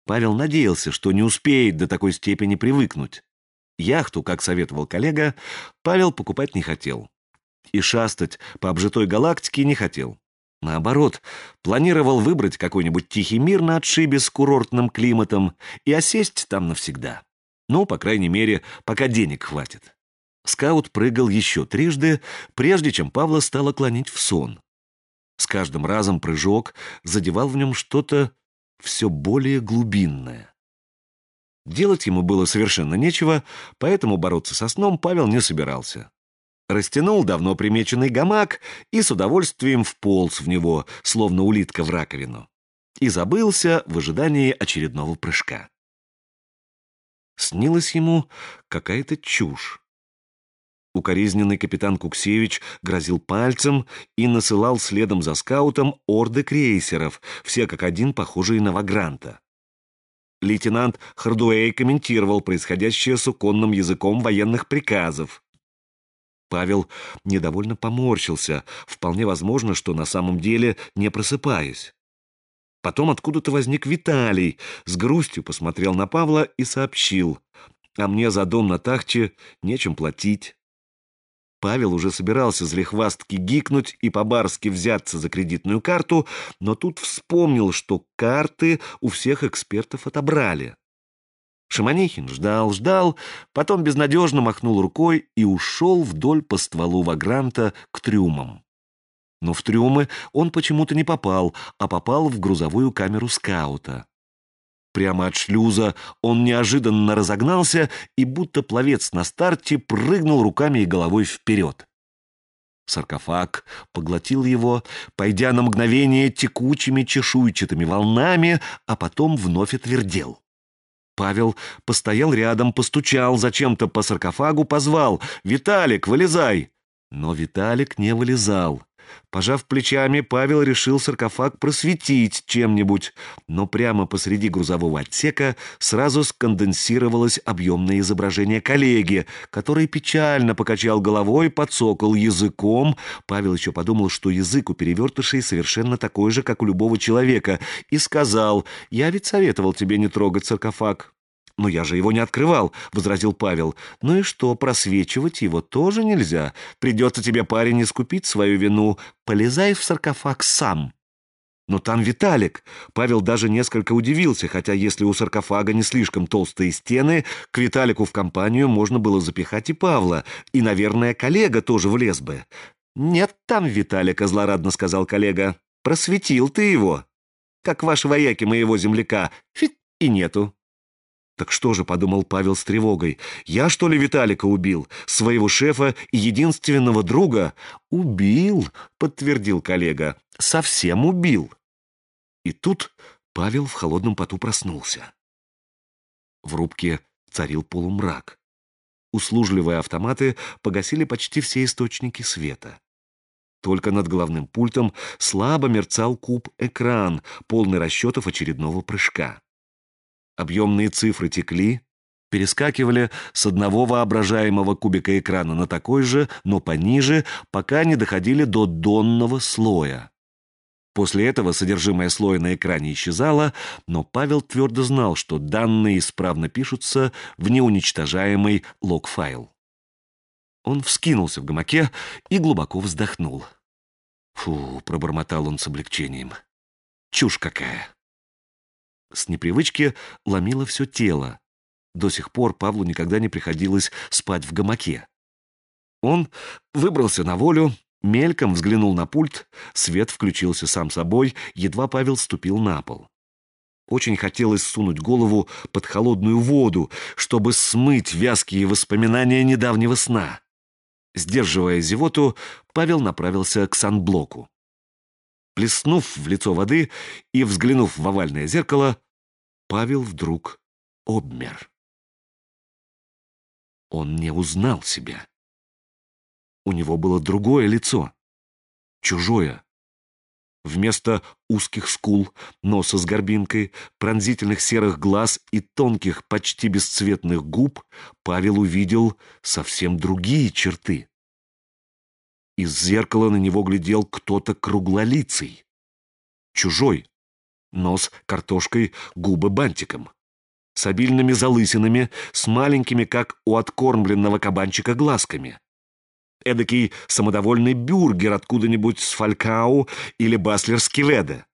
Павел надеялся, что не успеет до такой степени привыкнуть. Яхту, как советовал коллега, Павел покупать не хотел. И шастать по обжитой галактике не хотел. Наоборот, планировал выбрать какой-нибудь тихий мир на отшибе с курортным климатом и осесть там навсегда. Ну, по крайней мере, пока денег хватит. Скаут прыгал еще трижды, прежде чем Павла стало клонить в сон. С каждым разом прыжок задевал в нем что-то все более глубинное. Делать ему было совершенно нечего, поэтому бороться со сном Павел не собирался. Растянул давно примеченный гамак и с удовольствием вполз в него, словно улитка в раковину, и забылся в ожидании очередного прыжка. Снилась ему какая-то чушь. Укоризненный капитан Куксевич грозил пальцем и насылал следом за скаутом орды крейсеров, все как один похожие на Вагранта. Лейтенант Хардуэй комментировал происходящее суконным языком военных приказов. Павел недовольно поморщился, вполне возможно, что на самом деле не просыпаясь. Потом откуда-то возник Виталий, с грустью посмотрел на Павла и сообщил: «А мне за дом на Тахче нечем платить». Павел уже собирался злихвастки гикнуть и по-барски взяться за кредитную карту, но тут вспомнил, что карты у всех экспертов отобрали. Шаманихин ждал, потом безнадежно махнул рукой и ушел вдоль по стволу Вагранта к трюмам. Но в трюмы он почему-то не попал, а попал в грузовую камеру скаута. Прямо от шлюза он неожиданно разогнался и, будто пловец на старте, прыгнул руками и головой вперед. Саркофаг поглотил его, пойдя на мгновение текучими чешуйчатыми волнами, а потом вновь отвердел. Павел постоял рядом, постучал зачем-то по саркофагу, позвал: «Виталик, вылезай!» Но Виталик не вылезал. Пожав плечами, Павел решил саркофаг просветить чем-нибудь, но прямо посреди грузового отсека сразу сконденсировалось объемное изображение коллеги, который печально покачал головой, подсокал языком. Павел еще подумал, что язык у перевертышей совершенно такой же, как у любого человека, и сказал: «Я ведь советовал тебе не трогать саркофаг». «Но я же его не открывал», — возразил Павел. «Ну и что, просвечивать его тоже нельзя? Придется тебе, парень, искупить свою вину. Полезай в саркофаг сам». «Но там Виталик». Павел даже несколько удивился, хотя если у саркофага не слишком толстые стены, к Виталику в компанию можно было запихать и Павла, и, наверное, коллега тоже влез бы. «Нет там Виталика», — злорадно сказал коллега. «Просветил ты его. Как ваши вояки моего земляка. Фит, и нету». «Так что же», — подумал Павел с тревогой, — «я, что ли, Виталика убил? Своего шефа и единственного друга?» «Убил», — подтвердил коллега, — «совсем убил». И тут Павел в холодном поту проснулся. В рубке царил полумрак. Услужливые автоматы погасили почти все источники света. Только над головным пультом слабо мерцал куб-экран, полный расчетов очередного прыжка. Объемные цифры текли, перескакивали с одного воображаемого кубика экрана на такой же, но пониже, пока не доходили до донного слоя. После этого содержимое слоя на экране исчезало, но Павел твердо знал, что данные исправно пишутся в неуничтожаемый лог-файл. Он вскинулся в гамаке и глубоко вздохнул. «Фу», — пробормотал он с облегчением, — «чушь какая». С непривычки ломило все тело. До сих пор Павлу никогда не приходилось спать в гамаке. Он выбрался на волю, мельком взглянул на пульт, свет включился сам собой, едва Павел ступил на пол. Очень хотелось сунуть голову под холодную воду, чтобы смыть вязкие воспоминания недавнего сна. Сдерживая зевоту, Павел направился к санблоку. Плеснув в лицо воды и взглянув в овальное зеркало, Павел вдруг обмер. Он не узнал себя. У него было другое лицо, чужое. Вместо узких скул, носа с горбинкой, пронзительных серых глаз и тонких, почти бесцветных губ Павел увидел совсем другие черты. Из зеркала на него глядел кто-то круглолицый, чужой, нос картошкой, губы бантиком. С обильными залысинами, с маленькими, как у откормленного кабанчика, глазками. Эдакий самодовольный бюргер откуда-нибудь с Фалькау или Баслер-Скиведе.